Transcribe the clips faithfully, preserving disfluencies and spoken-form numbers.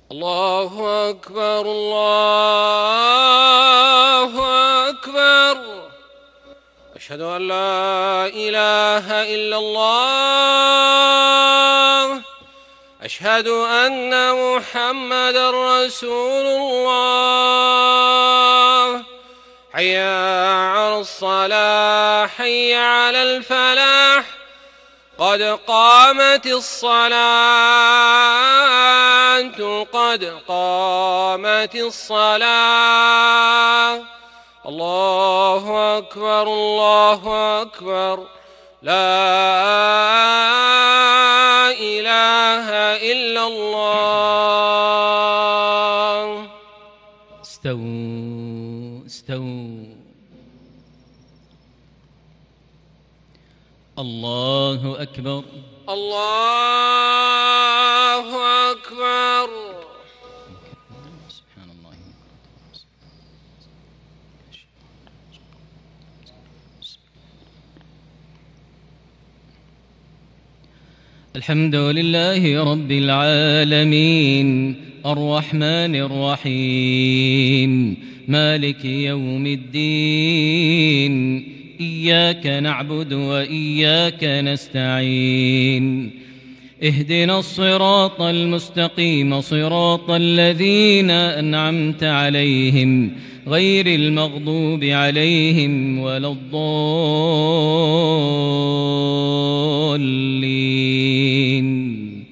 الله أكبر الله أكبر. أشهد أن لا إله إلا الله. أشهد أن محمدًا رسول الله. حي على الصلاة حي على الفلاح. قد قامت الصلاة قد قامت الصلاة. الله أكبر الله أكبر. لا إله إلا الله. استووا استووا. الله أكبر الله أكبر. سبحان الله. الحمد لله رب العالمين الرحمن الرحيم مالك يوم الدين. إياك نعبد وإياك نستعين. اهدنا الصراط المستقيم صراط الذين أنعمت عليهم غير المغضوب عليهم ولا الضالين.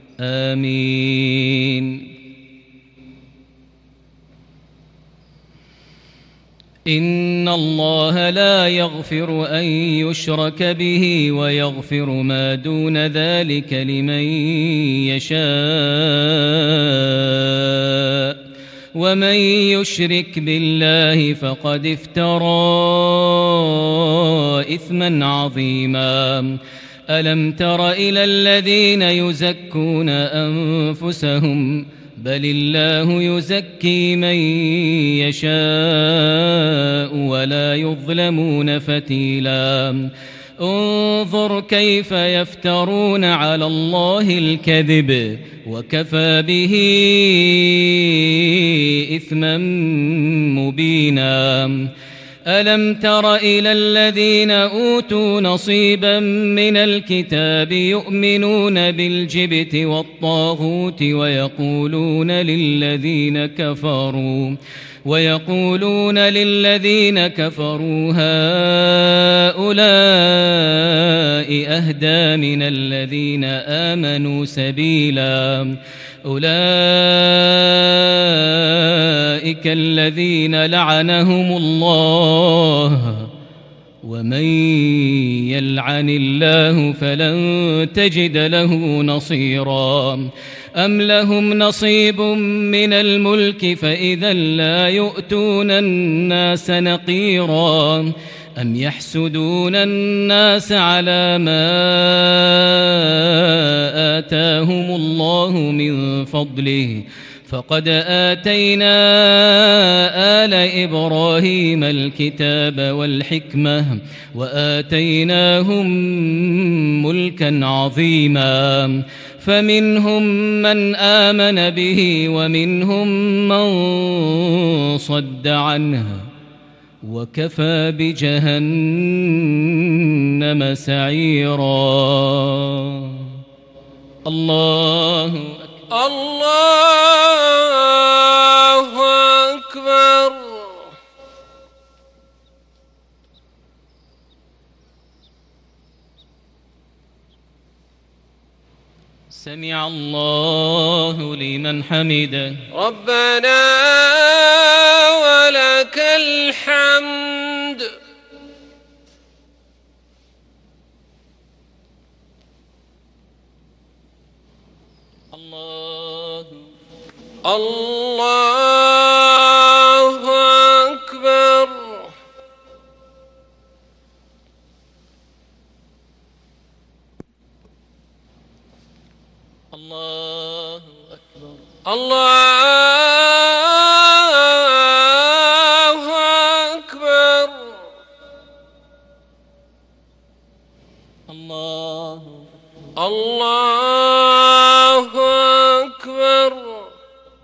آمين. إن الله لا يغفر أن يشرك به ويغفر ما دون ذلك لمن يشاء ومن يشرك بالله فقد افترى إثما عظيما. ألم تر إلى الذين يزكون أنفسهم بل الله يزكي من يشاء ولا يظلمون فتيلا. انظر كيف يفترون على الله الكذب وكفى به إثما مبينا. ألم تر إلى الذين أوتوا نصيبا من الكتاب يؤمنون بالجبت والطاغوت ويقولون للذين كفروا ويقولون للذين كفروا هؤلاء أهدى من الذين آمنوا سبيلا. أولئك الذين لعنهم الله ومن يلعن الله فلن تجد له نصيرا. أم لهم نصيب من الملك فإذا لا يؤتون الناس نقيرا. أم يحسدون الناس على ما آتاهم الله من فضله فقد آتينا آل إبراهيم الكتاب والحكمة وآتيناهم ملكا عظيما. فمنهم من آمن به ومنهم من صد عنه وكفى بجهنم سعيرا. الله أكبر الله أكبر. سمع الله لمن حمده. ربنا ولك الحمد. الله الله أكبر. الله أكبر. الله أكبر. الله الله أكبر.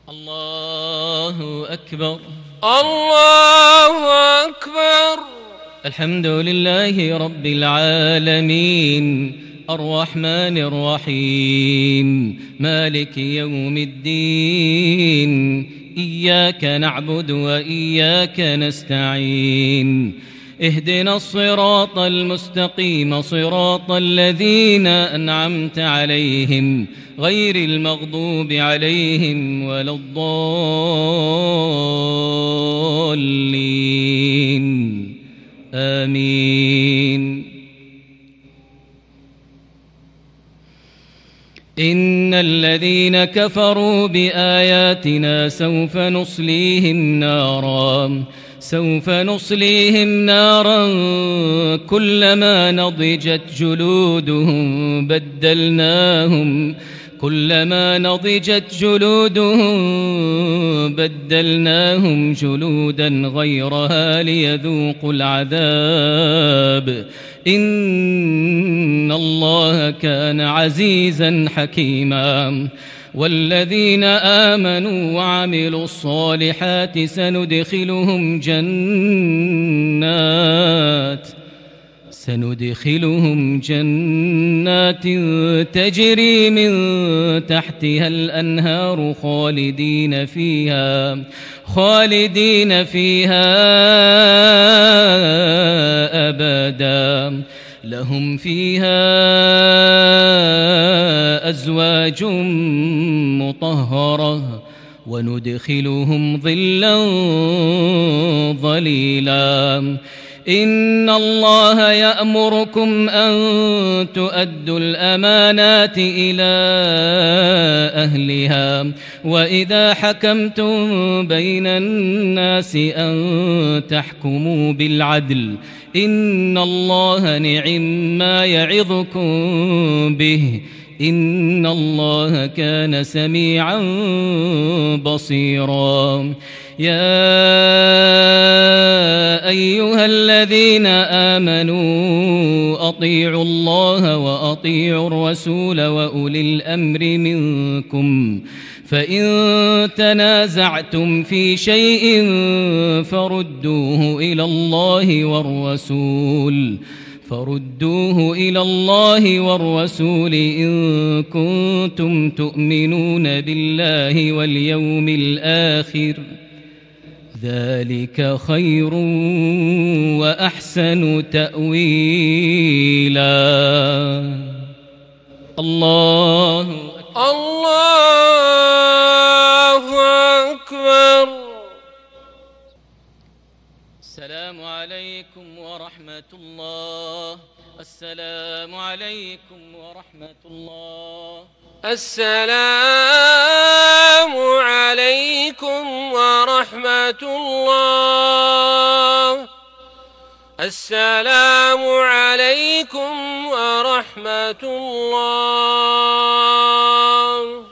الله أكبر. الله أكبر. الحمد لله رب العالمين الرحمن الرحيم مالك يوم الدين إياك نعبد وإياك نستعين اهدنا الصراط المستقيم صراط الذين أنعمت عليهم غير المغضوب عليهم ولا الضالين آمين. إن الذين كفروا بآياتنا سوف نصليهم نارا سوف نصليهم نارا كلما نضجت جلودهم بدلناهم كلما نضجت جلودهم بدلناهم جلودا غيرها ليذوقوا العذاب إن الله كان عزيزا حكيما. والذين آمنوا وعملوا الصالحات سندخلهم جنات سندخلهم جنات تجري من تحتها الأنهار خالدين فيها خالدين فيها أبدا لهم فيها أزواج مطهرة وندخلهم ظلا ظليلا. إن الله يأمركم أن تؤدوا الأمانات إلى أهلها وإذا حكمتم بين الناس أن تحكموا بالعدل إن الله نعم ما يعظكم به إن الله كان سميعا بصيرا. يا أيها الذين آمنوا أطيعوا الله وأطيعوا الرسول وأولي الأمر منكم فإن تنازعتم في شيء فردوه إلى الله والرسول فردوه إلى الله والرسول إن كنتم تؤمنون بالله واليوم الآخر ذلك خير وأحسن تأويلا. الله الله أكبر. السلام عليكم ورحمة الله. السلام عليكم ورحمة الله. السلام عليكم ورحمة الله. السلام عليكم ورحمة الله.